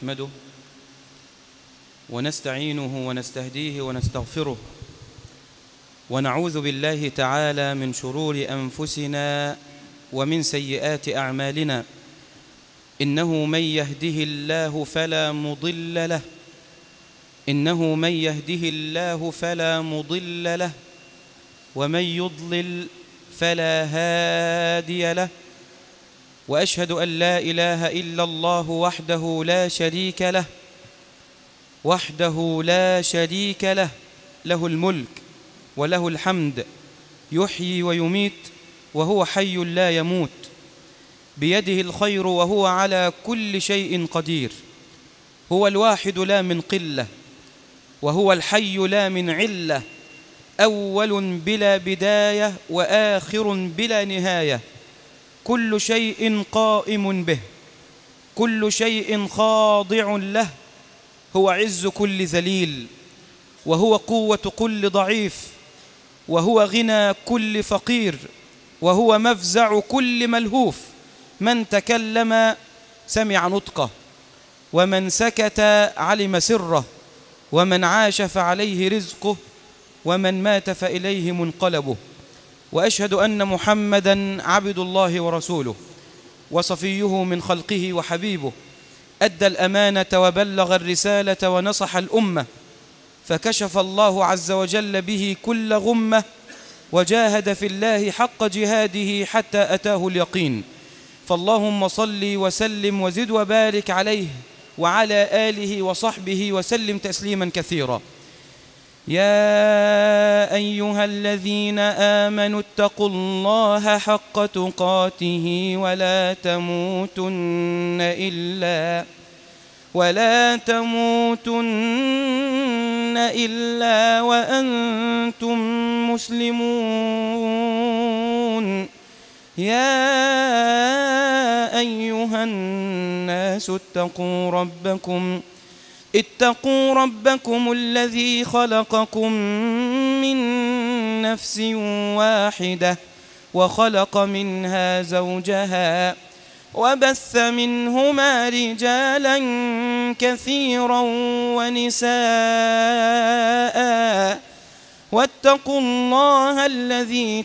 نحمده ونستعينه ونستهديه ونستغفره ونعوذ بالله تعالى من شرور أنفسنا ومن سيئات أعمالنا. إنه من يهده الله فلا مضل له ومن يضلل فلا هادي له. وأشهد أن لا إله إلا الله وحده لا شريك له له الملك وله الحمد، يحيي ويميت وهو حي لا يموت، بيده الخير وهو على كل شيء قدير. هو الواحد لا من قلة، وهو الحي لا من علة، أول بلا بداية وآخر بلا نهاية. كل شيء قائم به، كل شيء خاضع له. هو عز كل ذليل، وهو قوة كل ضعيف، وهو غنى كل فقير، وهو مفزع كل ملهوف. من تكلم سمع نطقه، ومن سكت علم سره، ومن عاش فعليه رزقه، ومن مات فإليه منقلبه. وأشهد أن محمدًا عبد الله ورسوله، وصفيه من خلقه وحبيبه. أدى الأمانة وبلغ الرسالة ونصح الأمة، فكشف الله عز وجل به كل غمة، وجاهد في الله حق جهاده حتى أتاه اليقين. فاللهم صل وسلم وزد وبارك عليه وعلى آله وصحبه وسلم تسليما كثيرا. يا أيها الذين آمنوا اتقوا الله حق تقاته ولا تموتن إلا وأنتم مسلمون. يا أيها الناس اتقوا ربكم الذي خلقكم من نفس واحدة، وخلق منها زوجها، وبث منهما رجالا كثيرا ونساء. واتقوا الله الذي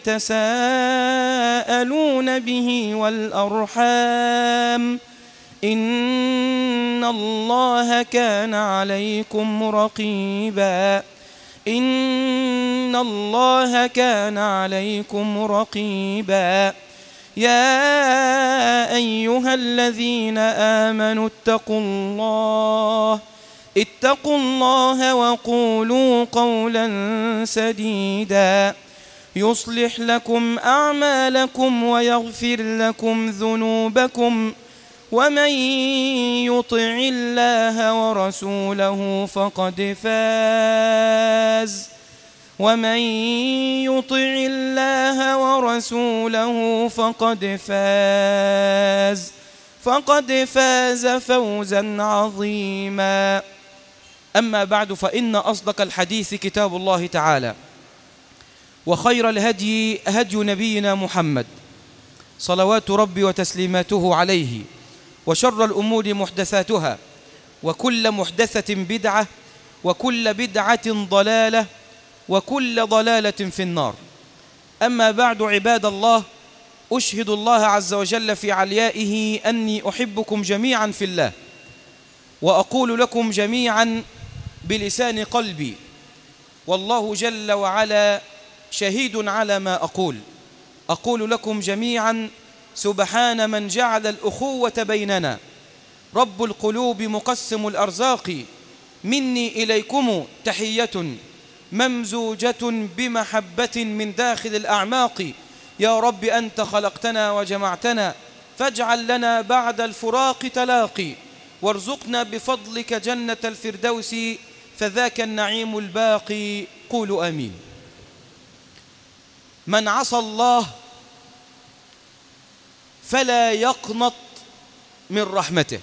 تساءلون به والأرحام، إن الله كان عليكم رقيبا. يا أيها الذين آمنوا اتقوا الله وقولوا قولا سديدا، يصلح لكم أعمالكم ويغفر لكم ذنوبكم، ومن يطع الله ورسوله فقد فاز فوزا عظيما. أما بعد، فإن أصدق الحديث كتاب الله تعالى، وخير الهدي هدي نبينا محمد صلوات ربي وتسليماته عليه، وشر الأمور محدثاتها، وكل محدثة بدعة، وكل بدعة ضلالة، وكل ضلالة في النار. أما بعد، عباد الله، أشهد الله عز وجل في عليائه أني أحبكم جميعا في الله، وأقول لكم جميعا بلسان قلبي، والله جل وعلا شهيد على ما أقول لكم جميعا: سبحان من جعل الأخوة بيننا، رب القلوب مقسم الأرزاق، مني إليكم تحية ممزوجة بمحبة من داخل الأعماق. يا رب أنت خلقتنا وجمعتنا، فاجعل لنا بعد الفراق تلاقي، وارزقنا بفضلك جنة الفردوس، فذاك النعيم الباقي. قولوا آمين. من عصى الله فلا يقنط من رحمته،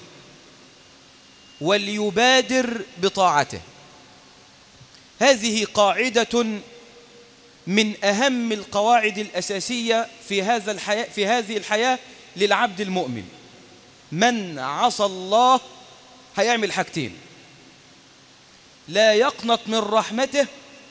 وليبادر بطاعته. هذه قاعدة من أهم القواعد الأساسية في هذه الحياة للعبد المؤمن. من عصى الله هيعمل حاجتين: لا يقنط من رحمته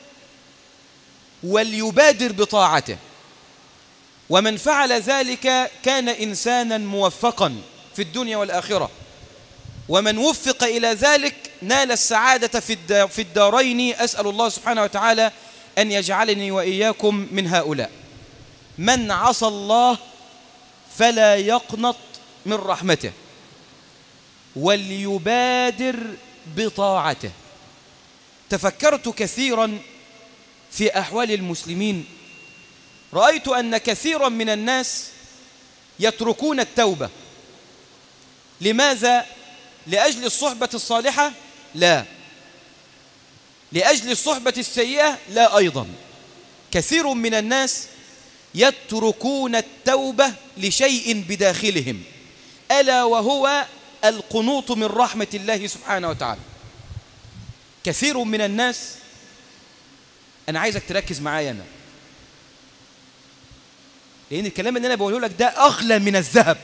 وليبادر بطاعته. ومن فعل ذلك كان إنسانا موفقا في الدنيا والآخرة، ومن وفق إلى ذلك نال السعادة في الدارين. أسأل الله سبحانه وتعالى أن يجعلني وإياكم من هؤلاء. من عصى الله فلا يقنط من رحمته وليبادر بطاعته. تفكرت كثيرا في أحوال المسلمين، رأيت أن كثيرا من الناس يتركون التوبة. لماذا؟ لأجل الصحبة الصالحة؟ لا. لأجل الصحبة السيئة؟ لا أيضا. كثير من الناس يتركون التوبة لشيء بداخلهم، ألا وهو القنوط من رحمة الله سبحانه وتعالى. كثير من الناس، أنا عايزك تركز معايا أنا، لأن الكلام اللي أنا بقوله لك ده أغلى من الذهب،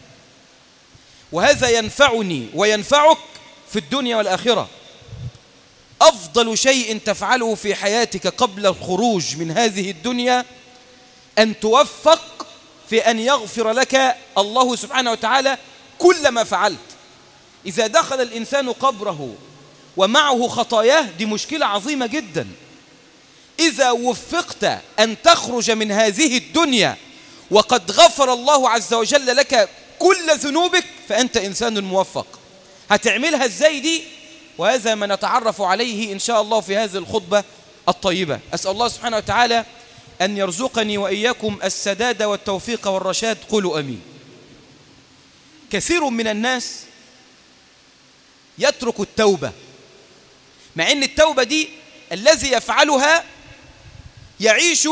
وهذا ينفعني وينفعك في الدنيا والآخرة. أفضل شيء تفعله في حياتك قبل الخروج من هذه الدنيا أن توفق في أن يغفر لك الله سبحانه وتعالى كل ما فعلت. إذا دخل الإنسان قبره ومعه خطاياه دي مشكلة عظيمة جدا. إذا وفقت أن تخرج من هذه الدنيا وقد غفر الله عز وجل لك كل ذنوبك فأنت إنسان موفق. هتعملها إزاي دي؟ وهذا ما نتعرف عليه إن شاء الله في هذه الخطبة الطيبة. أسأل الله سبحانه وتعالى أن يرزقني وإياكم السداد والتوفيق والرشاد. قولوا أمين. كثير من الناس يترك التوبة، مع أن التوبة دي الذي يفعلها يعيش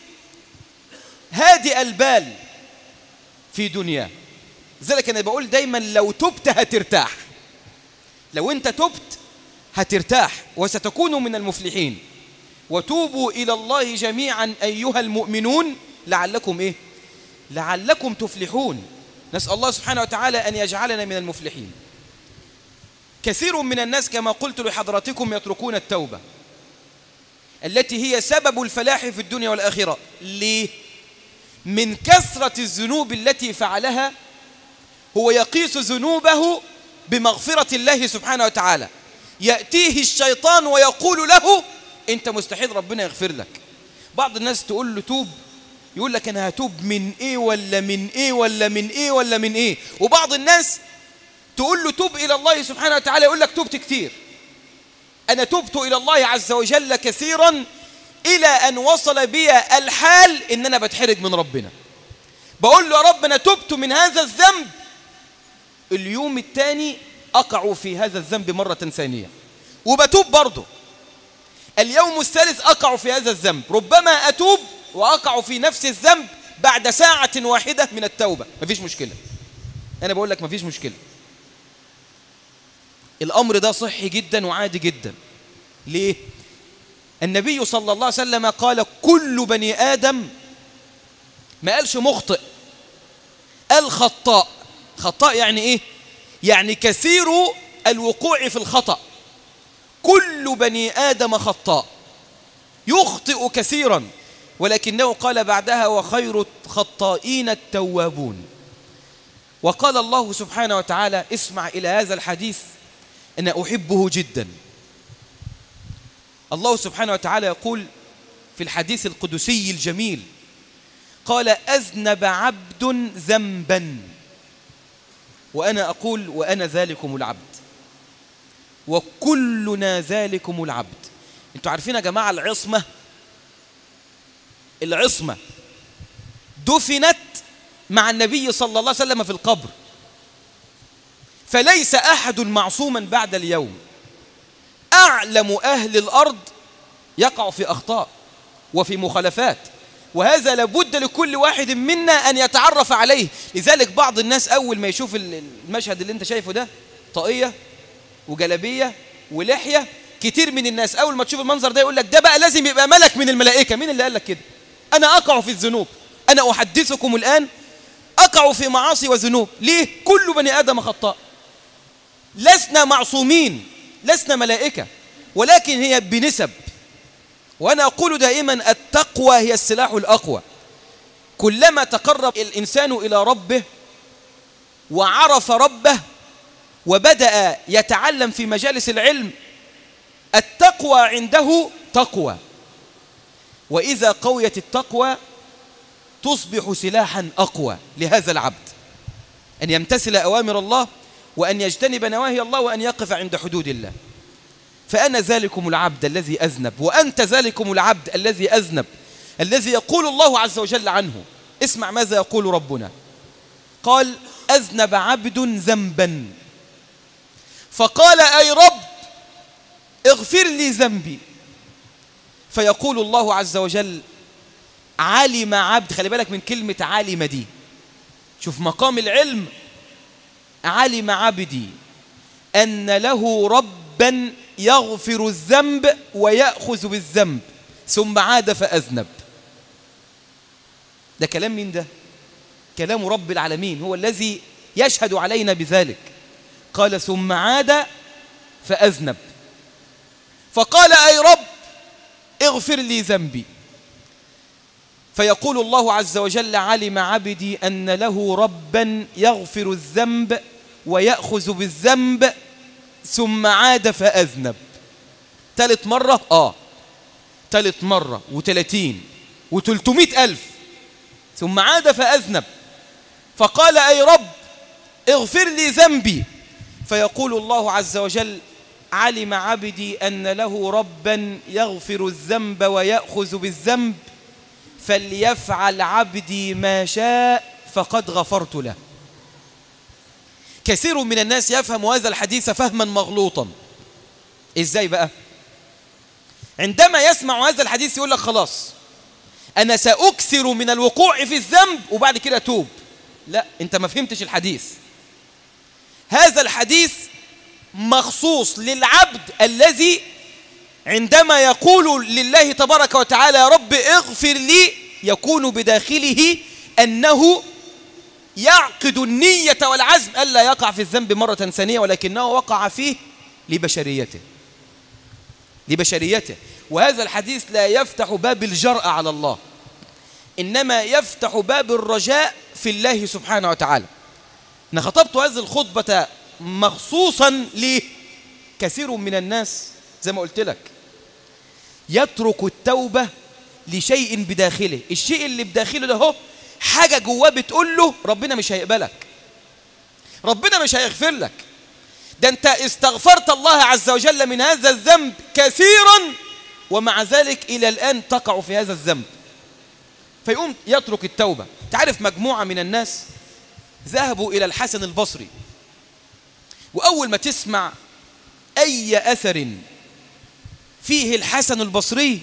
هادئ البال في دنياه. لذلك أنا بقول دايما لو تبت هترتاح. لو أنت تبت هترتاح وستكون من المفلحين. وتوبوا إلى الله جميعا أيها المؤمنون لعلكم إيه؟ لعلكم تفلحون. نسأل الله سبحانه وتعالى أن يجعلنا من المفلحين. كثير من الناس كما قلت لحضراتكم يتركون التوبة التي هي سبب الفلاح في الدنيا والآخرة. ليه؟ من كثرة الذنوب التي فعلها هو يقيس ذنوبه بمغفرة الله سبحانه وتعالى. يأتيه الشيطان ويقول له أنت مستحيل ربنا يغفر لك. بعض الناس تقول له توب، يقول لك أنا هتوب من إيه ولا من إيه ولا من إيه ولا من إيه. وبعض الناس تقول له توب إلى الله سبحانه وتعالى، يقول لك توبت كتير. أنا تبت إلى الله عز وجل كثيرا إلى أن وصل بي الحال إن أنا بتحرج من ربنا. بقول له يا رب أنا تبت من هذا الذنب، اليوم الثاني أقع في هذا الذنب مرة ثانية وبتوب برضه. اليوم الثالث أقع في هذا الذنب، ربما أتوب وأقع في نفس الذنب بعد ساعة واحدة من التوبة. مفيش مشكلة، أنا بقول لك مفيش مشكلة. الأمر ده صحي جدا وعادي جدا. ليه؟ النبي صلى الله عليه وسلم قال كل بني آدم، ما قالش مخطئ، قال خطاء. خطاء يعني إيه؟ يعني كثير الوقوع في الخطأ. كل بني آدم خطاء يخطئ كثيرا، ولكنه قال بعدها وخير الخطائين التوابون. وقال الله سبحانه وتعالى، اسمع إلى هذا الحديث أنا أحبه جدا. الله سبحانه وتعالى يقول في الحديث القدسي الجميل، قال أذنب عبد ذنبا وأنا أقول وأنا ذلكم العبد وكلنا ذلكم العبد. انتوا عارفين يا جماعة العصمة دفنت مع النبي صلى الله عليه وسلم في القبر، فليس أحد معصوما بعد اليوم. أعلم أهل الأرض يقع في أخطاء وفي مخالفات، وهذا لابد لكل واحد منا أن يتعرف عليه. لذلك بعض الناس أول ما يشوف المشهد اللي انت شايفه ده، طاقية وجلبية ولحية، كتير من الناس أول ما تشوف المنظر ده يقول لك ده بقى لازم يبقى ملك من الملائكة. مين اللي قال لك كده؟ أنا أقع في الذنوب، أنا أحدثكم الآن أقع في معاصي وذنوب. ليه؟ كل بني آدم خطاء. لسنا معصومين، لسنا ملائكة، ولكن هي بنسب. وأنا أقول دائما التقوى هي السلاح الأقوى. كلما تقرب الإنسان إلى ربه وعرف ربه وبدأ يتعلم في مجالس العلم، التقوى عنده تقوى، وإذا قويت التقوى تصبح سلاحا أقوى لهذا العبد، أن يمتثل أوامر الله وأن يجتنب نواهي الله وأن يقف عند حدود الله. فأنا ذلكم العبد الذي أذنب، وأنت ذلكم العبد الذي أذنب، الذي يقول الله عز وجل عنه. اسمع ماذا يقول ربنا، قال: أذنب عبد ذنبا فقال: أي رب اغفر لي ذنبي. فيقول الله عز وجل: علم عبد. خلي بالك من كلمة علم دي، شوف مقام العلم. علم عبدي أن له ربا يغفر الذنب ويأخذ بالذنب ثم عاد فأذنب. ده كلام مين ده؟ كلام رب العالمين، هو الذي يشهد علينا بذلك. قال: ثم عاد فأذنب فقال: أي رب اغفر لي ذنبي. فيقول الله عز وجل: علم عبدي أن له ربا يغفر الذنب ويأخذ بالذنب ثم عاد فأذنب. ثالث مرة ثالث مرة 30 و300 ألف. ثم عاد فأذنب فقال: أي رب اغفر لي ذنبي. فيقول الله عز وجل: علم عبدي أن له ربا يغفر الذنب ويأخذ بالذنب فليفعل عبدي ما شاء فقد غفرت له. كثير من الناس يفهم هذا الحديث فهما مغلوطا. إزاي بقى؟ عندما يسمع هذا الحديث يقول لك خلاص أنا سأكثر من الوقوع في الذنب وبعد كده أتوب. لا، أنت ما فهمتش الحديث. هذا الحديث مخصوص للعبد الذي عندما يقول لله تبارك وتعالى: يا رب اغفر لي، يكون بداخله أنه يعقد النية والعزم ألا يقع في الذنب مرة ثانية، ولكنه وقع فيه لبشريته. وهذا الحديث لا يفتح باب الجرأة على الله، إنما يفتح باب الرجاء في الله سبحانه وتعالى. أنا خطبت هذه الخطبة مخصوصا لكثير من الناس زي ما قلت لك يترك التوبة لشيء بداخله. الشيء اللي بداخله ده هو حاجة جواه بتقول له ربنا مش هيقبلك، ربنا مش هيغفر لك، ده أنت استغفرت الله عز وجل من هذا الذنب كثيرا ومع ذلك إلى الآن تقع في هذا الذنب. فيقوم يترك التوبة. تعرف مجموعة من الناس ذهبوا إلى الحسن البصري، وأول ما تسمع أي أثر فيه الحسن البصري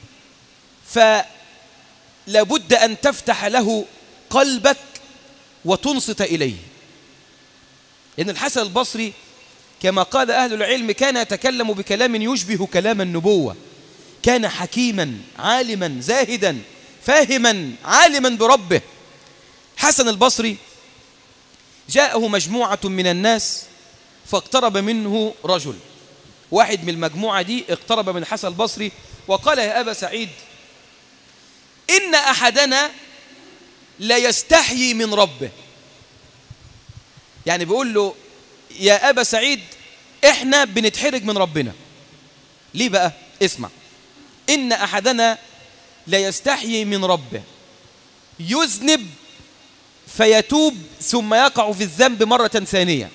فلابد أن تفتح له قلبك وتنصت إليه، لأن الحسن البصري كما قال أهل العلم كان يتكلم بكلام يشبه كلام النبوة. كان حكيما عالما زاهدا فاهما عالما بربه. حسن البصري جاءه مجموعة من الناس فاقترب منه رجل، واحد من المجموعة دي اقترب من حسن البصري وقال: يا أبا سعيد، إن أحدنا لا يستحيي من ربه. يعني بيقول له: يا أبا سعيد، إحنا بنتحرج من ربنا. ليه بقى؟ اسمع: إن أحدنا لا يستحيي من ربه يذنب فيتوب ثم يقع في الذنب مرة ثانية،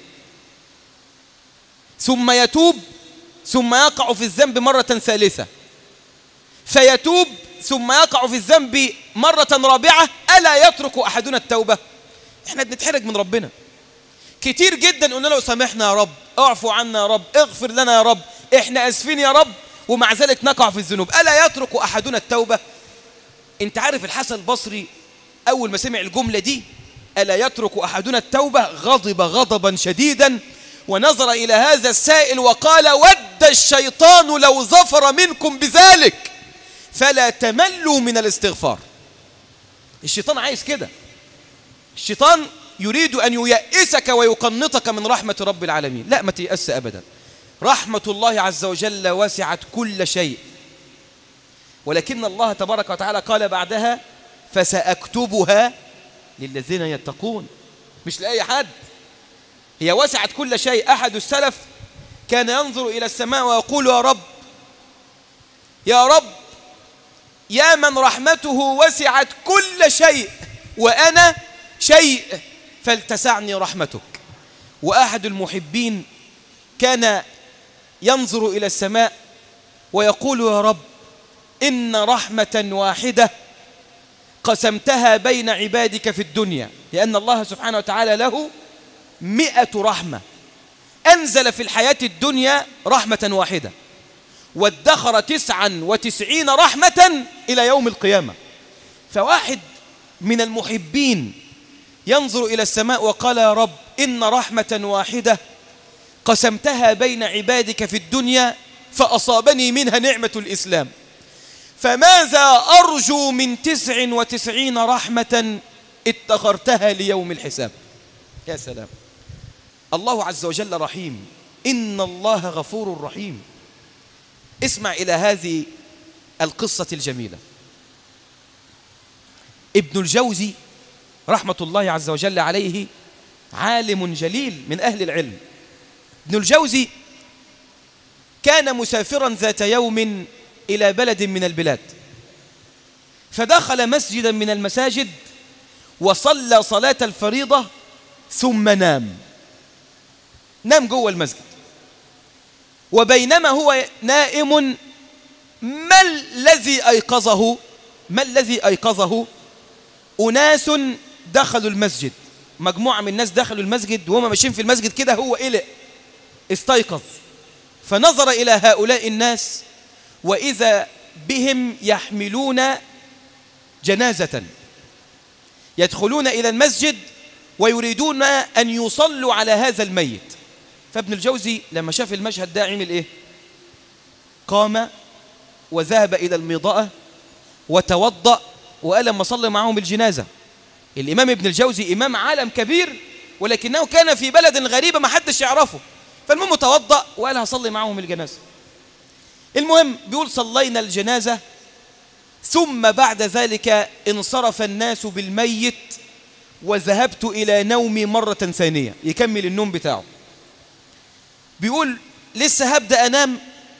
ثم يتوب ثم يقع في الذنب مرة ثالثة، فيتوب ثم يقع في الذنب مرة رابعة. ألا يترك أحدنا التوبة؟ إحنا بنتحرج من ربنا كتير جدا، قلنا له: سامحنا يا رب، اعفو عنا يا رب، اغفر لنا يا رب، إحنا أسفين يا رب، ومع ذلك نقع في الذنوب. ألا يترك أحدنا التوبة؟ أنت عارف الحسن البصري أول ما سمع الجملة دي، ألا يترك أحدنا التوبة، غضب غضبا شديدا ونظر إلى هذا السائل وقال: ود الشيطان لو ظفر منكم بذلك فلا تملوا من الاستغفار. الشيطان عايز كده، الشيطان يريد أن ييأسك ويقنطك من رحمة رب العالمين. لا، ما تيأس أبدا. رحمة الله عز وجل وسعت كل شيء، ولكن الله تبارك وتعالى قال بعدها فسأكتبها للذين يتقون، مش لأي حد. هي وسعت كل شيء. أحد السلف كان ينظر إلى السماء ويقول يا رب، يا رب، يا من رحمته وسعت كل شيء وأنا شيء، فلتسعني رحمتك. وأحد المحبين كان ينظر إلى السماء ويقول يا رب، إن رحمة واحدة قسمتها بين عبادك في الدنيا، لأن الله سبحانه وتعالى له 100 رحمة، أنزل في الحياة الدنيا رحمة واحدة وادخر 99 رحمة إلى يوم القيامة. فواحد من المحبين ينظر إلى السماء وقال يا رب، إن رحمة واحدة قسمتها بين عبادك في الدنيا فأصابني منها نعمة الإسلام، فماذا أرجو من 99 رحمة ادخرتها ليوم الحساب. يا سلام، الله عز وجل رحيم، إن الله غفور رحيم. اسمع إلى هذه القصة الجميلة. ابن الجوزي رحمة الله عز وجل عليه عالم جليل من أهل العلم. ابن الجوزي كان مسافرا ذات يوم إلى بلد من البلاد، فدخل مسجدا من المساجد وصلى صلاة الفريضة ثم نام جوه المسجد. وبينما هو نائم ما الذي أيقظه؟ أناس دخلوا المسجد، مجموعة من الناس دخلوا المسجد، وهم ماشيين في المسجد كده هو قلق، استيقظ، فنظر إلى هؤلاء الناس وإذا بهم يحملون جنازة، يدخلون إلى المسجد ويريدون أن يصلوا على هذا الميت. فابن الجوزي لما شاف المشهد ده عمل إيه؟ قام وذهب إلى الميضاء وتوضأ وقال لما صلى معهم الجنازة. الإمام ابن الجوزي إمام عالم كبير، ولكنه كان في بلد غريبة ما حدش يعرفه، فالمهم توضأ وقال هصلي معهم الجنازة. المهم بيقول صلينا الجنازة، ثم بعد ذلك انصرف الناس بالميت وذهبت إلى نومي مرة ثانية، يكمل النوم بتاعه. بيقول لسه هبدأ أنام،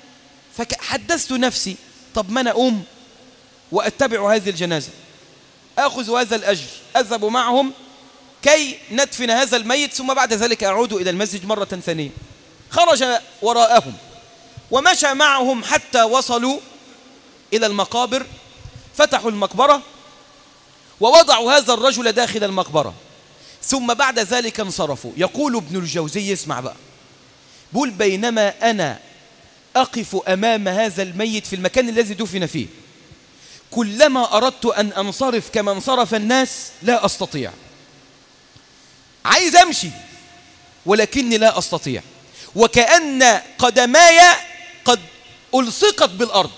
فحدثت نفسي طب ما أنا أقوم وأتبع هذه الجنازة، أخذ هذا الأجر، أذهب معهم كي ندفن هذا الميت، ثم بعد ذلك أعود إلى المسجد مرة ثانية. خرج وراءهم ومشى معهم حتى وصلوا إلى المقابر، فتحوا المقبرة ووضعوا هذا الرجل داخل المقبرة، ثم بعد ذلك انصرفوا. يقول ابن الجوزي، اسمع بقى، بقول بينما أنا أقف أمام هذا الميت في المكان الذي دفن فيه، كلما أردت أن أنصرف كما انصرف الناس لا أستطيع، عايز أمشي ولكني لا أستطيع، وكأن قدماي قد ألصقت بالأرض.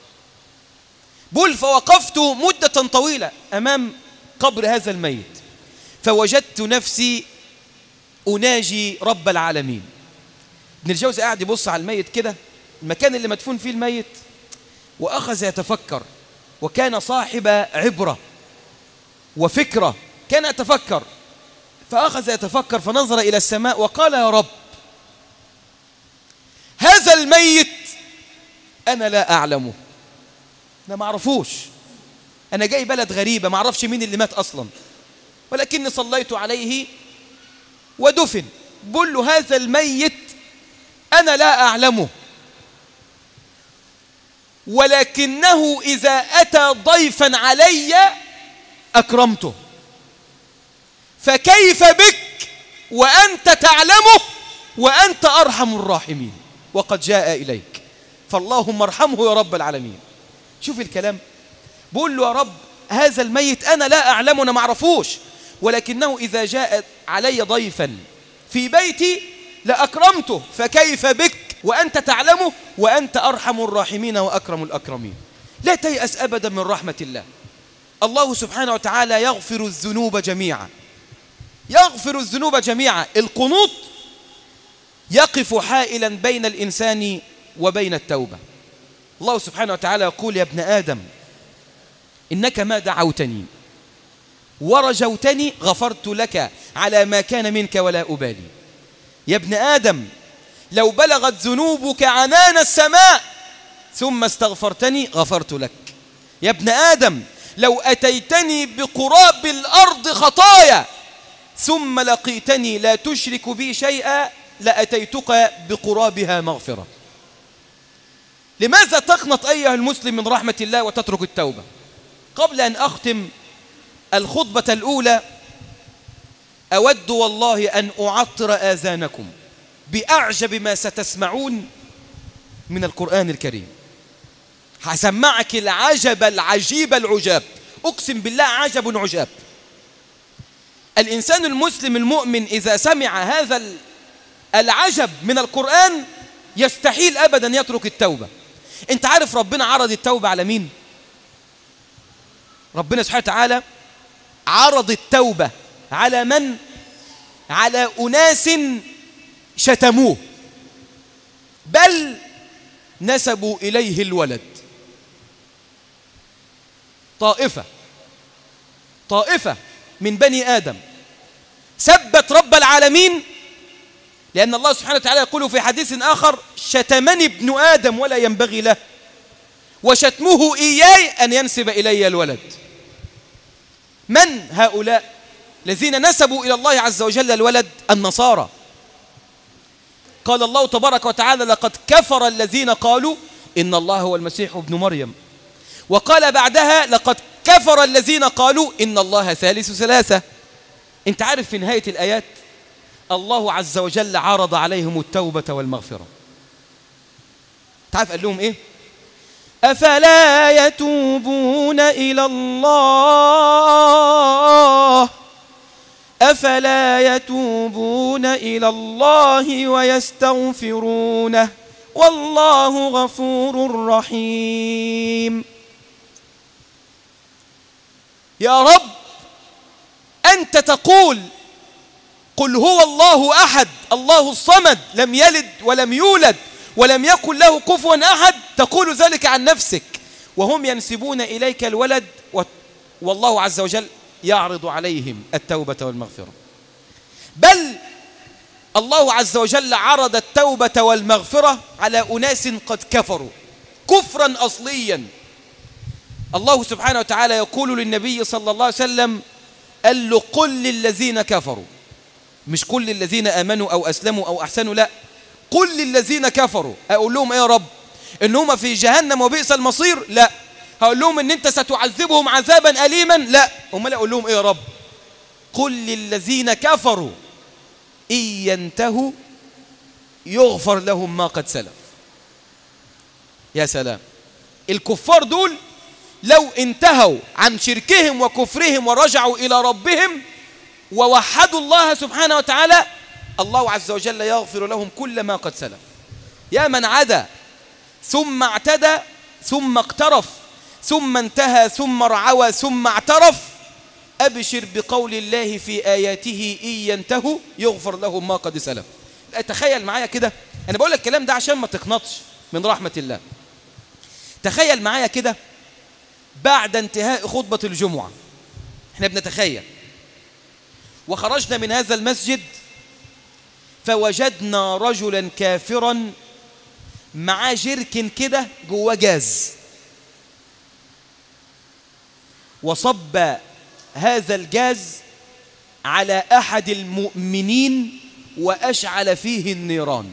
بقول فوقفت مدة طويلة أمام قبر هذا الميت، فوجدت نفسي أناجي رب العالمين. ابن الجوزي قاعد يبص على الميت كده، المكان اللي مدفون فيه الميت، وأخذ يتفكر، وكان صاحب عبرة وفكرة، كان يتفكر، فأخذ يتفكر فنظر إلى السماء وقال يا رب، هذا الميت أنا لا أعلمه، أنا ما أعرفوش، أنا جاي بلد غريبة ما أعرفش مين اللي مات أصلا، ولكني صليت عليه ودفن. بقول له هذا الميت أنا لا أعلمه، ولكنه إذا أتى ضيفا علي أكرمته، فكيف بك وأنت تعلمه وأنت أرحم الراحمين وقد جاء إليك، فاللهم ارحمه يا رب العالمين. شوف الكلام، بقول له يا رب هذا الميت أنا لا أعلمه، أنا ما أعرفوش، ولكنه إذا جاء علي ضيفا في بيتي لأكرمته، فكيف بك وأنت تعلمه وأنت أرحم الراحمين وأكرم الأكرمين. لا تيأس أبدا من رحمة الله. الله سبحانه وتعالى يغفر الذنوب جميعا، يغفر الذنوب جميعا. القنوط يقف حائلا بين الإنسان وبين التوبة. الله سبحانه وتعالى يقول: يا ابن آدم إنك ما دعوتني ورجوتني غفرت لك على ما كان منك ولا أبالي. يا ابن آدم لو بلغت ذنوبك عنان السماء ثم استغفرتني غفرت لك. يا ابن آدم لو أتيتني بقراب الأرض خطايا ثم لقيتني لا تشرك بي شيئا لأتيتك بقرابها مغفرة. لماذا تقنط أيها المسلم من رحمة الله وتترك التوبة؟ قبل أن أختم الخطبة الأولى أود والله أن أعطر آذانكم بأعجب ما ستسمعون من القرآن الكريم. هسمعك العجب العجيب العجاب، أقسم بالله عجب عجاب. الإنسان المسلم المؤمن إذا سمع هذا العجب من القرآن يستحيل أبدا يترك التوبة. أنت عارف ربنا عرض التوبة على مين؟ ربنا سبحانه وتعالى عرض التوبة على من؟ على أناس شتموه بل نسبوا إليه الولد. طائفة من بني آدم سبت رب العالمين، لأن الله سبحانه وتعالى يقول في حديث آخر: شتمني ابن آدم ولا ينبغي له، وشتمه إياي أن ينسب إلي الولد. من هؤلاء الذين نسبوا إلى الله عز وجل الولد؟ النصارى. قال الله تبارك وتعالى: لقد كفر الذين قالوا إن الله هو المسيح ابن مريم. وقال بعدها: لقد كفر الذين قالوا إن الله ثالث ثلاثة. انت عارف في نهاية الآيات الله عز وجل عرض عليهم التوبة والمغفرة. تعرف قال لهم إيه؟ أفلا يتوبون إلى الله أفلا يتوبون إلى الله ويستغفرونه والله غفور رحيم. يا رب أنت تقول: قل هو الله أحد الله الصمد لم يلد ولم يولد ولم يكن له كفوا أحد. تقول ذلك عن نفسك وهم ينسبون إليك الولد، والله عز وجل يعرض عليهم التوبة والمغفرة. بل الله عز وجل عرض التوبة والمغفرة على أناس قد كفروا كفرا أصليا. الله سبحانه وتعالى يقول للنبي صلى الله عليه وسلم: قال له: قل للذين كفروا، مش قل للذين آمنوا أو أسلموا أو أحسنوا، لا، قل للذين كفروا. أقول لهم إيه يا رب؟ إن هم في جهنم وبئس المصير؟ لا. هقول لهم إن أنت ستعذبهم عذابا أليما؟ لا. هم لا، أقول لهم إيه يا رب؟ قل للذين كفروا إن ينتهوا يغفر لهم ما قد سلف. يا سلام، الكفار دول لو انتهوا عن شركهم وكفرهم ورجعوا إلى ربهم ووحدوا الله سبحانه وتعالى، الله عز وجل يغفر لهم كل ما قد سلف. يا من عدا ثم اعتدى ثم اقترف ثم انتهى ثم رعوى ثم اعترف، أبشر بقول الله في آياته: إن ينتهوا يغفر لهم ما قد سلف. تخيل معايا كده، أنا بقول لك الكلام ده عشان ما تقنطش من رحمة الله. تخيل معايا كده بعد انتهاء خطبة الجمعة، احنا بنتخيل، وخرجنا من هذا المسجد فوجدنا رجلا كافرا معاه جركن كده جواه جاز، وصب هذا الجاز على أحد المؤمنين وأشعل فيه النيران.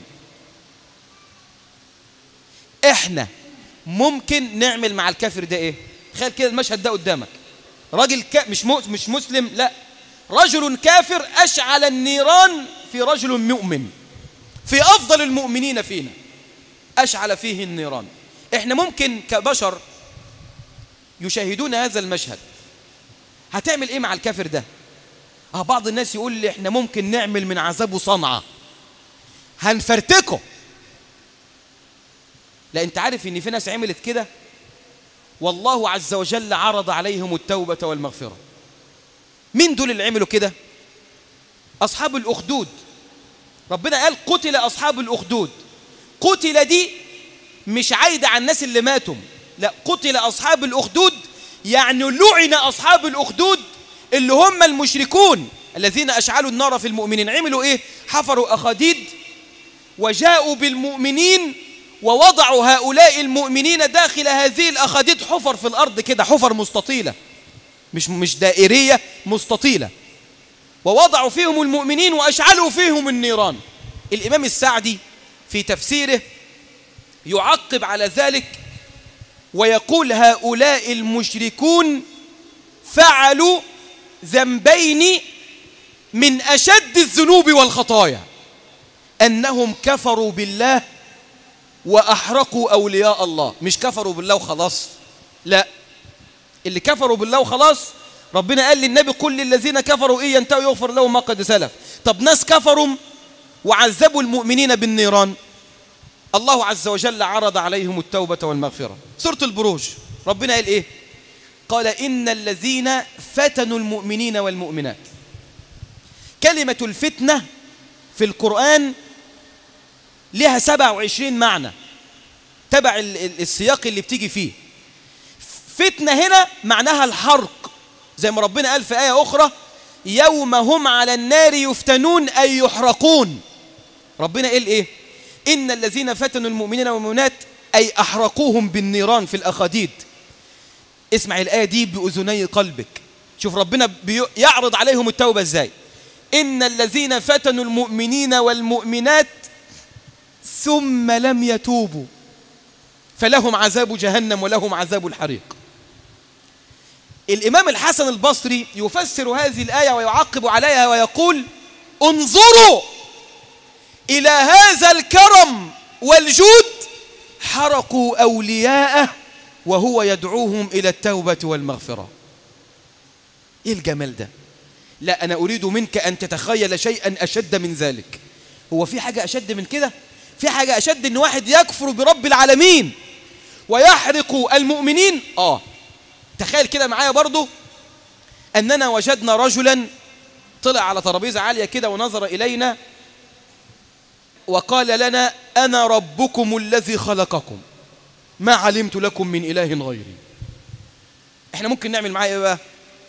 احنا ممكن نعمل مع الكافر ده ايه؟ تخيل كده المشهد ده قدامك، راجل مش مسلم، لا، رجل كافر أشعل النيران في رجل مؤمن، في أفضل المؤمنين فينا، أشعل فيه النيران. احنا ممكن كبشر يشاهدون هذا المشهد هتعمل ايه مع الكافر ده؟ بعض الناس يقول لي احنا ممكن نعمل من عذابه صنعة، هنفرتكه. لا، انت عارف ان في ناس عملت كده والله عز وجل عرض عليهم التوبة والمغفرة. مين دول اللي عملوا كده؟ أصحاب الأخدود، ربنا قال قتل أصحاب الأخدود. قتل دي مش عايدة عن الناس اللي ماتوا، لا، قتل أصحاب الأخدود يعني لعن أصحاب الأخدود اللي هم المشركون الذين أشعلوا النار في المؤمنين. عملوا إيه؟ حفروا أخاديد وجاءوا بالمؤمنين ووضعوا هؤلاء المؤمنين داخل هذه الأخاديد، حفر في الأرض كده، حفر مستطيلة مش دائرية، مستطيلة، ووضعوا فيهم المؤمنين وأشعلوا فيهم النيران. الإمام السعدي في تفسيره يعقب على ذلك ويقول هؤلاء المشركون فعلوا ذنبين من أشد الذنوب والخطايا، أنهم كفروا بالله وأحرقوا أولياء الله. مش كفروا بالله وخلاص، لا، اللي كفروا بالله وخلاص ربنا قال للنبي قل للذين كفروا إن ينتهوا يغفر لهم ما قد سلف. طب ناس كفروا وعذبوا المؤمنين بالنيران، الله عز وجل عرض عليهم التوبة والمغفرة. سورة البروج ربنا قال إيه؟ قال إن الذين فتنوا المؤمنين والمؤمنات. كلمة الفتنة في القرآن لها 27 معنى تبع السياق اللي بتيجي فيه. فتنة هنا معناها الحرق، زي ما ربنا قال في آية أخرى يوم هم على النار يفتنون أي يحرقون. ربنا قال إيه؟ إن الذين فتنوا المؤمنين والمؤمنات أي أحرقوهم بالنيران في الأخاديد. اسمع الآية دي بأذني قلبك، شوف ربنا يعرض عليهم التوبة إزاي. إن الذين فتنوا المؤمنين والمؤمنات ثم لم يتوبوا فلهم عذاب جهنم ولهم عذاب الحريق. الإمام الحسن البصري يفسر هذه الآية ويعقب عليها ويقول انظروا إلى هذا الكرم والجود، حرقوا أولياءه وهو يدعوهم إلى التوبة والمغفرة. إيه الجمال ده؟ لا، أنا أريد منك أن تتخيل شيئا أشد من ذلك. هو في حاجة أشد من كده؟ في حاجة أشد أن واحد يكفر برب العالمين ويحرق المؤمنين؟ تخيل كده معايا برضو أننا وجدنا رجلا طلع على ترابيزة عالية كده ونظر إلينا وقال لنا أنا ربكم الذي خلقكم ما علمت لكم من إله غيري. احنا ممكن نعمل معاه ايه بقى؟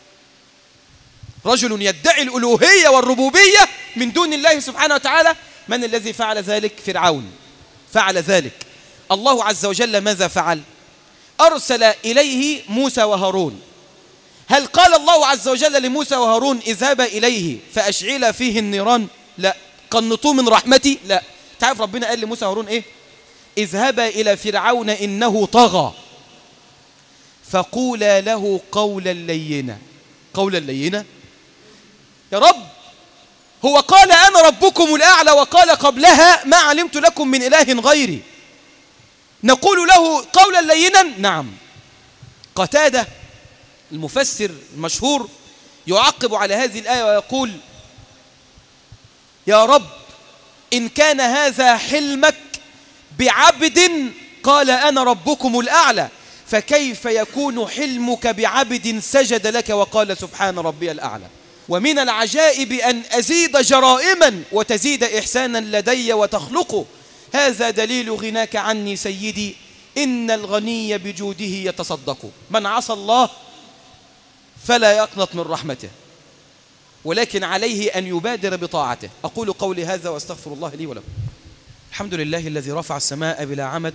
رجل يدعي الألوهية والربوبية من دون الله سبحانه وتعالى. من الذي فعل ذلك؟ فرعون فعل ذلك. الله عز وجل ماذا فعل؟ أرسل إليه موسى وهارون. هل قال الله عز وجل لموسى وهارون اذهبا إليه فأشعلا فيه النيران؟ لا. قنطوا من رحمتي؟ لا. تعرف ربنا قال لموسى وهارون ايه؟ اذهبا إلى فرعون إنه طغى فقولا له قولا لينا. قولا لينا يا رب، هو قال أنا ربكم الأعلى وقال قبلها ما علمت لكم من إله غيري، نقول له قولا لينا؟ نعم. قتادة المفسر المشهور يعقب على هذه الآية ويقول يا رب إن كان هذا حلمك بعبد قال أنا ربكم الأعلى فكيف يكون حلمك بعبد سجد لك وقال سبحان ربي الأعلى؟ ومن العجائب أن أزيد جرائما وتزيد إحسانا لدي وتخلقه، هذا دليل غناك عني سيدي إن الغني بجوده يتصدق. من عصى الله فلا يقنط من رحمته ولكن عليه أن يبادر بطاعته. أقول قولي هذا وأستغفر الله لي ولكم. الحمد لله الذي رفع السماء بلا عمد،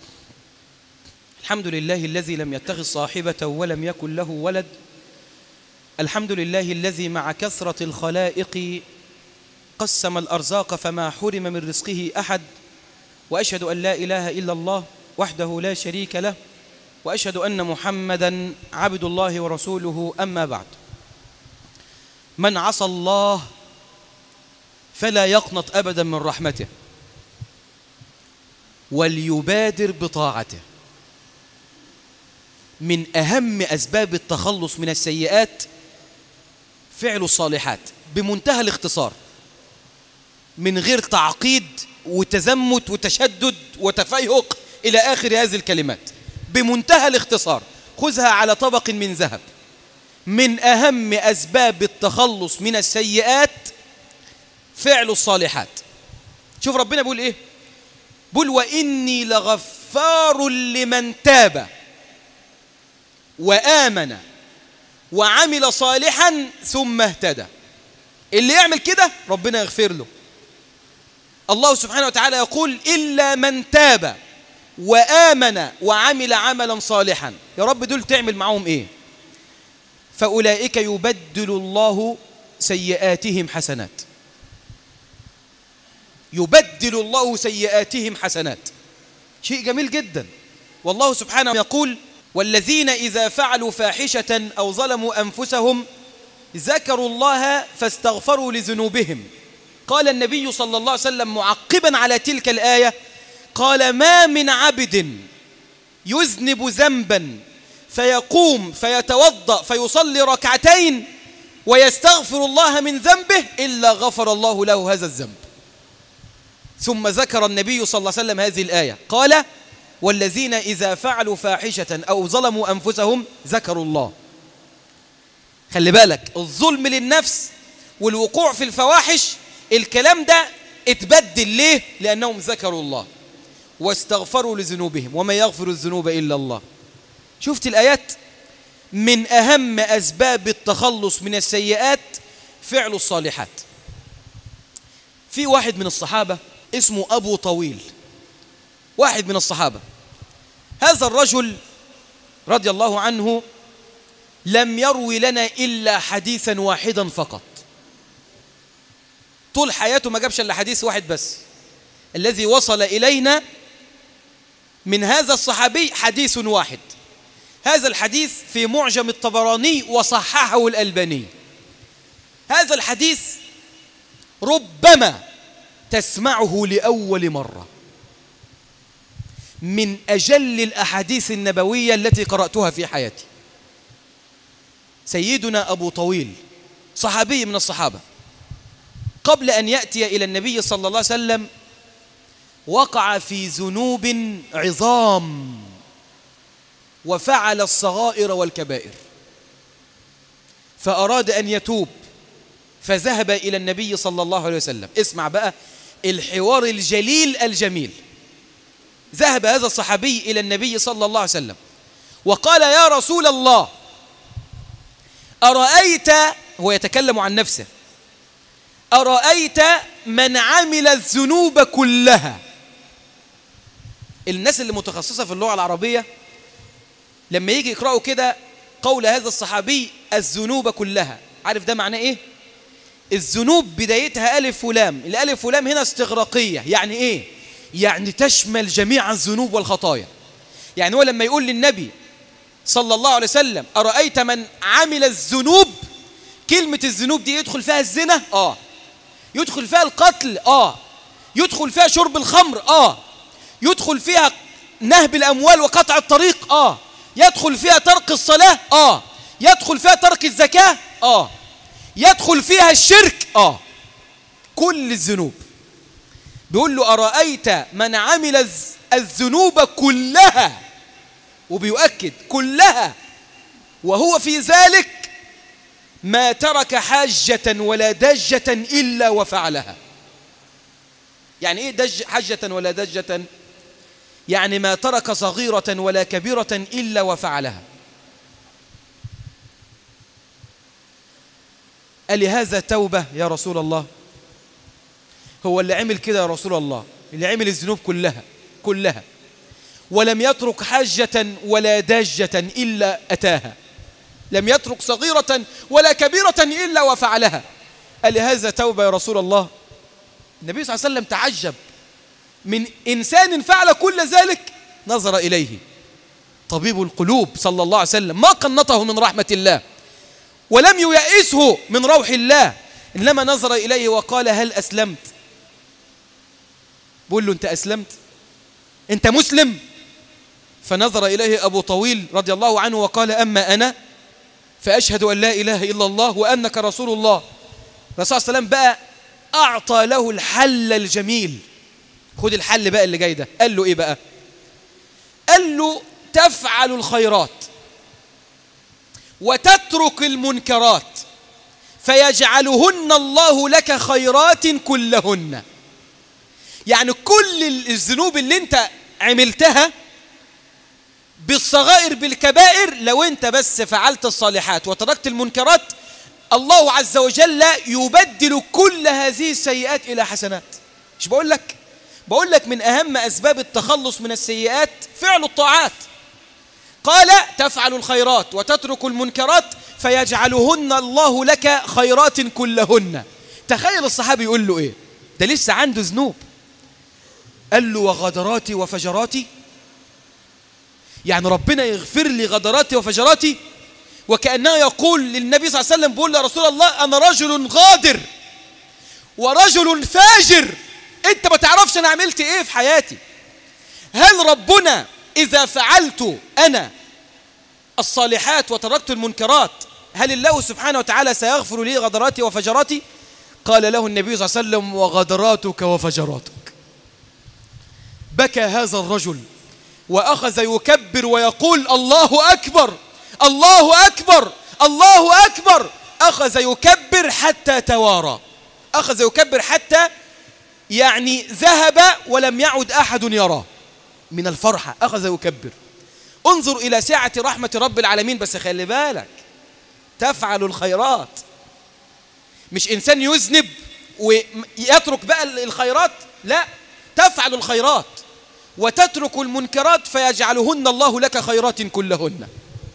الحمد لله الذي لم يتخذ صاحبة ولم يكن له ولد، الحمد لله الذي مع كثرة الخلائق قسم الأرزاق فما حرم من رزقه أحد، وأشهد أن لا إله إلا الله وحده لا شريك له، وأشهد أن محمدًا عبد الله ورسوله. أما بعد، من عصى الله فلا يقنط أبدا من رحمته وليبادر بطاعته. من أهم أسباب التخلص من السيئات فعل الصالحات بمنتهى الاختصار، من غير تعقيد وتزمت وتشدد وتفيهق إلى آخر هذه الكلمات، بمنتهى الاختصار. خذها على طبق من ذهب. من أهم أسباب التخلص من السيئات فعل الصالحات. شوف ربنا بيقول إيه؟ بيقول وإني لغفار لمن تاب وآمن وعمل صالحا ثم اهتدى. اللي يعمل كده ربنا يغفر له. الله سبحانه وتعالى يقول إلا من تاب وآمن وعمل عملا صالحا. يا رب دول تعمل معهم إيه؟ فأولئك يبدل الله سيئاتهم حسنات. يبدل الله سيئاتهم حسنات. شيء جميل جدا. والله سبحانه يقول والذين إذا فعلوا فاحشة أو ظلموا أنفسهم ذكروا الله فاستغفروا لذنوبهم. قال النبي صلى الله عليه وسلم معقبا على تلك الآية قال ما من عبد يذنب ذنبا فيقوم فيتوضأ فيصلي ركعتين ويستغفر الله من ذنبه إلا غفر الله له هذا الذنب. ثم ذكر النبي صلى الله عليه وسلم هذه الآية قال والذين إذا فعلوا فاحشة أو ظلموا أنفسهم ذكروا الله. خلي بالك الظلم للنفس والوقوع في الفواحش الكلام ده اتبدل ليه؟ لأنهم ذكروا الله واستغفروا لذنوبهم وما يغفر الذنوب إلا الله. شفت الآيات؟ من أهم أسباب التخلص من السيئات فعل الصالحات. في واحد من الصحابة اسمه أبو طويل، واحد من الصحابة. هذا الرجل رضي الله عنه لم يروي لنا إلا حديثا واحدا فقط. طول حياته ما جابش إلا حديث واحد بس. الذي وصل إلينا من هذا الصحابي حديث واحد. هذا الحديث في معجم الطبراني وصححه الألباني. هذا الحديث ربما تسمعه لأول مرة. من أجل الأحاديث النبوية التي قرأتها في حياتي. سيدنا أبو طويل صحابي من الصحابة قبل أن يأتي إلى النبي صلى الله عليه وسلم وقع في ذنوب عظام وفعل الصغائر والكبائر فأراد أن يتوب فذهب إلى النبي صلى الله عليه وسلم. اسمع بقى الحوار الجليل الجميل. ذهب هذا الصحابي إلى النبي صلى الله عليه وسلم وقال يا رسول الله أرأيت، هو يتكلم عن نفسه، أرأيت من عمل الذنوب كلها. الناس اللي متخصصة في اللغة العربية لما يجي يقرأوا كده قول هذا الصحابي الذنوب كلها، عارف ده معناه إيه؟ الذنوب بدايتها ألف ولام. الألف ولام هنا استغراقية. يعني إيه؟ يعني تشمل جميع الذنوب والخطايا. يعني هو لما يقول للنبي صلى الله عليه وسلم أرأيت من عمل الذنوب، كلمة الذنوب دي يدخل فيها الزنا؟ يدخل فيها القتل؟ يدخل فيها شرب الخمر؟ يدخل فيها نهب الأموال وقطع الطريق؟ يدخل فيها ترك الصلاة؟ يدخل فيها ترك الزكاة؟ يدخل فيها الشرك؟ كل الذنوب. بيقول له أرأيت من عمل الذنوب كلها، وبيؤكد كلها، وهو في ذلك ما ترك حاجة ولا دجة إلا وفعلها. يعني إيه حاجة ولا دجة؟ يعني ما ترك صغيرة ولا كبيرة إلا وفعلها. قال لي هذا توبة يا رسول الله؟ هو اللي عمل كده يا رسول الله، اللي عمل الذنوب كلها ولم يترك حاجة ولا داجة إلا أتاها، لم يترك صغيرة ولا كبيرة إلا وفعلها. قال لي هذا توبة يا رسول الله؟ النبي صلى الله عليه وسلم تعجب من إنسان فعل كل ذلك. نظر إليه طبيب القلوب صلى الله عليه وسلم، ما قنطه من رحمة الله ولم ييأسه من روح الله، إنما نظر إليه وقال هل أسلمت؟ بقول له أنت أسلمت؟ أنت مسلم؟ فنظر إليه أبو طويل رضي الله عنه وقال أما أنا فأشهد أن لا إله إلا الله وأنك رسول الله. الرسول صلى الله عليه وسلم بقى أعطى له الحل الجميل. خد الحل بقى اللي جاي ده. قال له إيه بقى؟ قال له تفعل الخيرات وتترك المنكرات فيجعلهن الله لك خيرات كلهن. يعني كل الذنوب اللي انت عملتها بالصغائر بالكبائر، لو انت بس فعلت الصالحات وتركت المنكرات، الله عز وجل يبدل كل هذه السيئات إلى حسنات. مش بقول لك من أهم أسباب التخلص من السيئات فعل الطاعات. قال تفعل الخيرات وتترك المنكرات فيجعلهن الله لك خيرات كلهن. تخيل الصحابي يقول له ايه؟ ده لسه عنده ذنوب. قال له وغدراتي وفجراتي، يعني ربنا يغفر لي غدراتي وفجراتي، وكأنه يقول للنبي صلى الله عليه وسلم بيقول يا رسول الله أنا رجل غادر ورجل فاجر، انت ما تعرفش انا عملت ايه في حياتي. هل ربنا إذا فعلت أنا الصالحات وتركت المنكرات هل الله سبحانه وتعالى سيغفر لي غدراتي وفجراتي؟ قال له النبي صلى الله عليه وسلم وغدراتك وفجراتك. بكى هذا الرجل وأخذ يكبر ويقول الله أكبر الله أكبر الله أكبر. أخذ يكبر حتى توارى، أخذ يكبر حتى يعني ذهب ولم يعد أحد يراه من الفرحة، أخذ يكبر. انظر إلى سعة رحمة رب العالمين. بس خلي بالك تفعل الخيرات، مش إنسان يذنب ويترك بقى الخيرات، لا، تفعل الخيرات وتترك المنكرات فيجعلهن الله لك خيرات كلهن.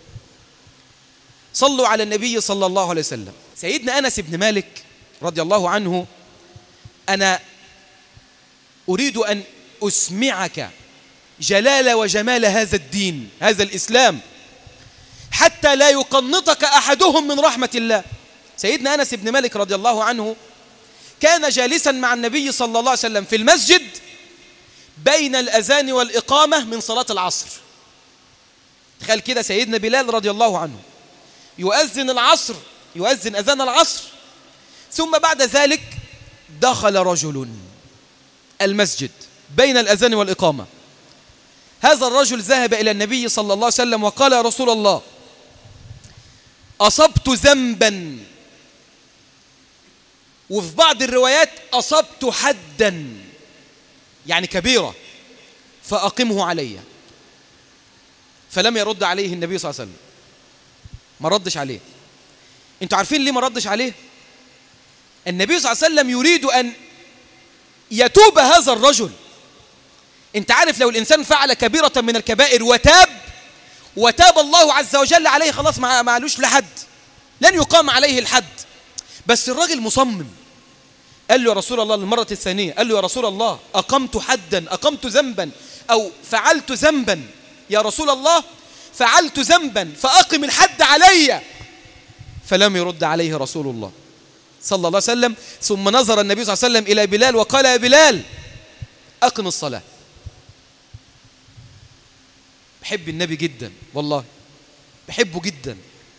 صلوا على النبي صلى الله عليه وسلم. سيدنا أنس بن مالك رضي الله عنه، أنا أريد أن أسمعك جلال وجمال هذا الدين، هذا الإسلام، حتى لا يقنطك أحدهم من رحمة الله. سيدنا أنس بن مالك رضي الله عنه كان جالسا مع النبي صلى الله عليه وسلم في المسجد بين الأذان والإقامة من صلاة العصر. تخيل كده سيدنا بلال رضي الله عنه يؤذن العصر، يؤذن أذان العصر، ثم بعد ذلك دخل رجل المسجد بين الأذان والإقامة. هذا الرجل ذهب إلى النبي صلى الله عليه وسلم وقال يا رسول الله أصبت ذنبا، وفي بعض الروايات أصبت حدا، يعني كبيرة، فأقمه علي. فلم يرد عليه النبي صلى الله عليه وسلم، ما ردش عليه. انتوا عارفين ليه ما ردش عليه؟ النبي صلى الله عليه وسلم يريد أن يتوب هذا الرجل. انت عارف لو الإنسان فعل كبيرة من الكبائر وتاب الله عز وجل عليه، خلاص ما علوش لحد، لن يقام عليه الحد. بس الراجل مصمم. قال له يا رسول الله المرة الثانية، قال له يا رسول الله أقمت حدا، أقمت ذنبا أو فعلت ذنبا، يا رسول الله فعلت ذنبا فأقم الحد علي. فلم يرد عليه رسول الله صلى الله عليه وسلم. ثم نظر النبي صلى الله عليه وسلم إلى بلال وقال يا بلال أقم الصلاة. بحب النبي جدا، والله بحبه جدا.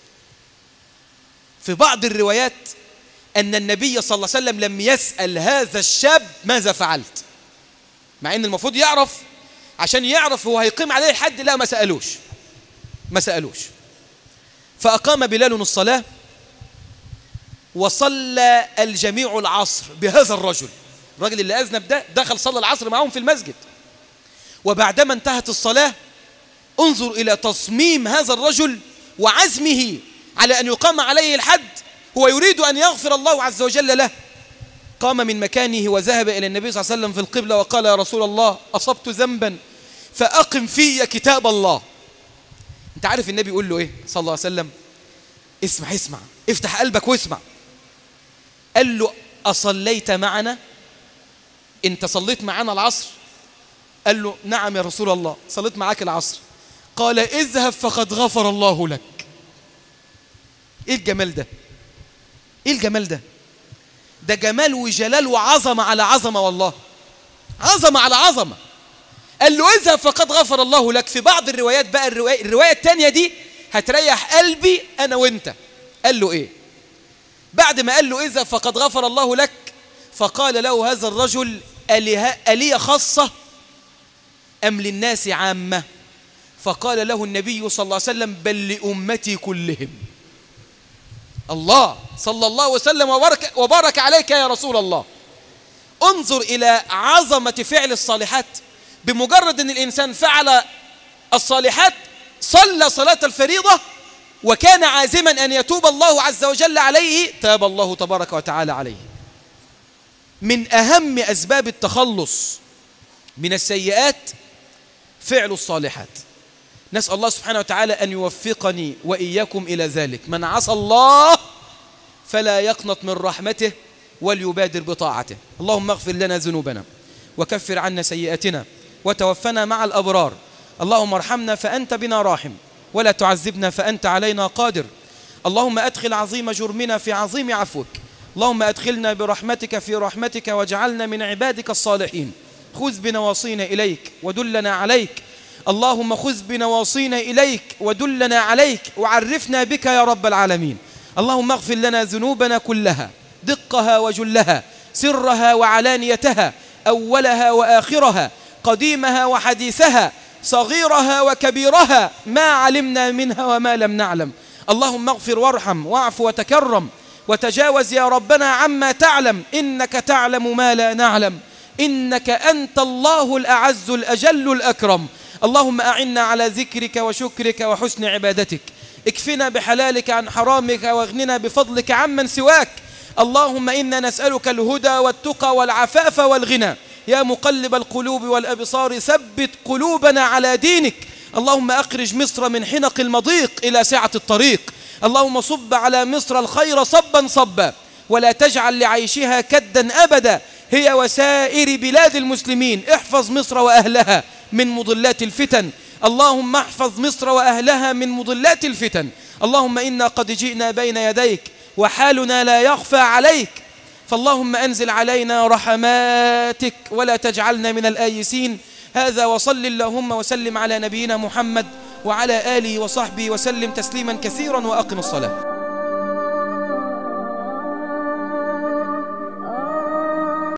في بعض الروايات أن النبي صلى الله عليه وسلم لم يسأل هذا الشاب ماذا فعلت، مع أن المفروض يعرف، عشان يعرف هو هيقيم عليه الحد. لا، ما سألوش. فأقام بلال الصلاة وصلى الجميع العصر بهذا الرجل اللي أذنب ده، دخل صلى العصر معهم في المسجد. وبعدما انتهت الصلاة انظر إلى تصميم هذا الرجل وعزمه على أن يقام عليه الحد، هو يريد أن يغفر الله عز وجل له. قام من مكانه وذهب إلى النبي صلى الله عليه وسلم في القبلة وقال يا رسول الله أصبت ذنبا فأقم في كتاب الله. انت عارف النبي يقول له ايه صلى الله عليه وسلم؟ اسمع، افتح قلبك واسمع. قال له أصليت معنا؟ انت صليت معنا العصر؟ قال له نعم يا رسول الله صليت معاك العصر. قال اذهب فقد غفر الله لك. ايه الجمال ده؟ ايه الجمال ده؟ ده جمال وجلال وعظمة على عظمة، والله عظمة على عظمة. قال له اذهب فقد غفر الله لك. في بعض الروايات بقى، الرواية التانية دي هتريح قلبي أنا وانت. قال له ايه بعد ما قال له اذهب فقد غفر الله لك؟ فقال له هذا الرجل ألي خاصة أم للناس عامة؟ فقال له النبي صلى الله عليه وسلم بل لأمتي كلهم. الله صلى الله وسلم وبارك عليك يا رسول الله. انظر إلى عظمة فعل الصالحات. بمجرد أن الإنسان فعل الصالحات، صلى صلاة الفريضة وكان عازما أن يتوب الله عز وجل عليه، تاب الله تبارك وتعالى عليه. من أهم أسباب التخلص من السيئات فعل الصالحات. نسأل الله سبحانه وتعالى أن يوفقني وإياكم إلى ذلك. من عصى الله فلا يقنط من رحمته وليبادر بطاعته. اللهم اغفر لنا ذنوبنا وكفر عنا سيئاتنا وتوفنا مع الأبرار. اللهم ارحمنا فأنت بنا راحم، ولا تعذبنا فأنت علينا قادر. اللهم أدخل عظيم جرمنا في عظيم عفوك. اللهم أدخلنا برحمتك في رحمتك واجعلنا من عبادك الصالحين. خذ بنواصينا إليك ودلنا عليك. اللهم خذ بنواصينا إليك ودلنا عليك وعرفنا بك يا رب العالمين. اللهم اغفر لنا ذنوبنا كلها، دقها وجلها، سرها وعلانيتها، أولها وآخرها، قديمها وحديثها، صغيرها وكبيرها، ما علمنا منها وما لم نعلم. اللهم اغفر وارحم واعف وتكرم وتجاوز يا ربنا عما تعلم، إنك تعلم ما لا نعلم، إنك أنت الله الأعز الأجل الأكرم. اللهم أعنا على ذكرك وشكرك وحسن عبادتك. اكفنا بحلالك عن حرامك واغننا بفضلك عمن سواك. اللهم إنا نسألك الهدى والتقى والعفاف والغنى. يا مقلب القلوب والأبصار ثبت قلوبنا على دينك. اللهم أخرج مصر من حنق المضيق إلى سعة الطريق. اللهم صب على مصر الخير صبا صبا، ولا تجعل لعيشها كدا أبدا، هي وسائر بلاد المسلمين. احفظ مصر وأهلها من مضلات الفتن. اللهم احفظ مصر وأهلها من مضلات الفتن. اللهم إنا قد جئنا بين يديك وحالنا لا يخفى عليك، فاللهم أنزل علينا رحماتك ولا تجعلنا من الآيسين. هذا وصل اللهم وسلم على نبينا محمد وعلى آله وصحبه وسلم تسليما كثيرا، وأقم الصلاة.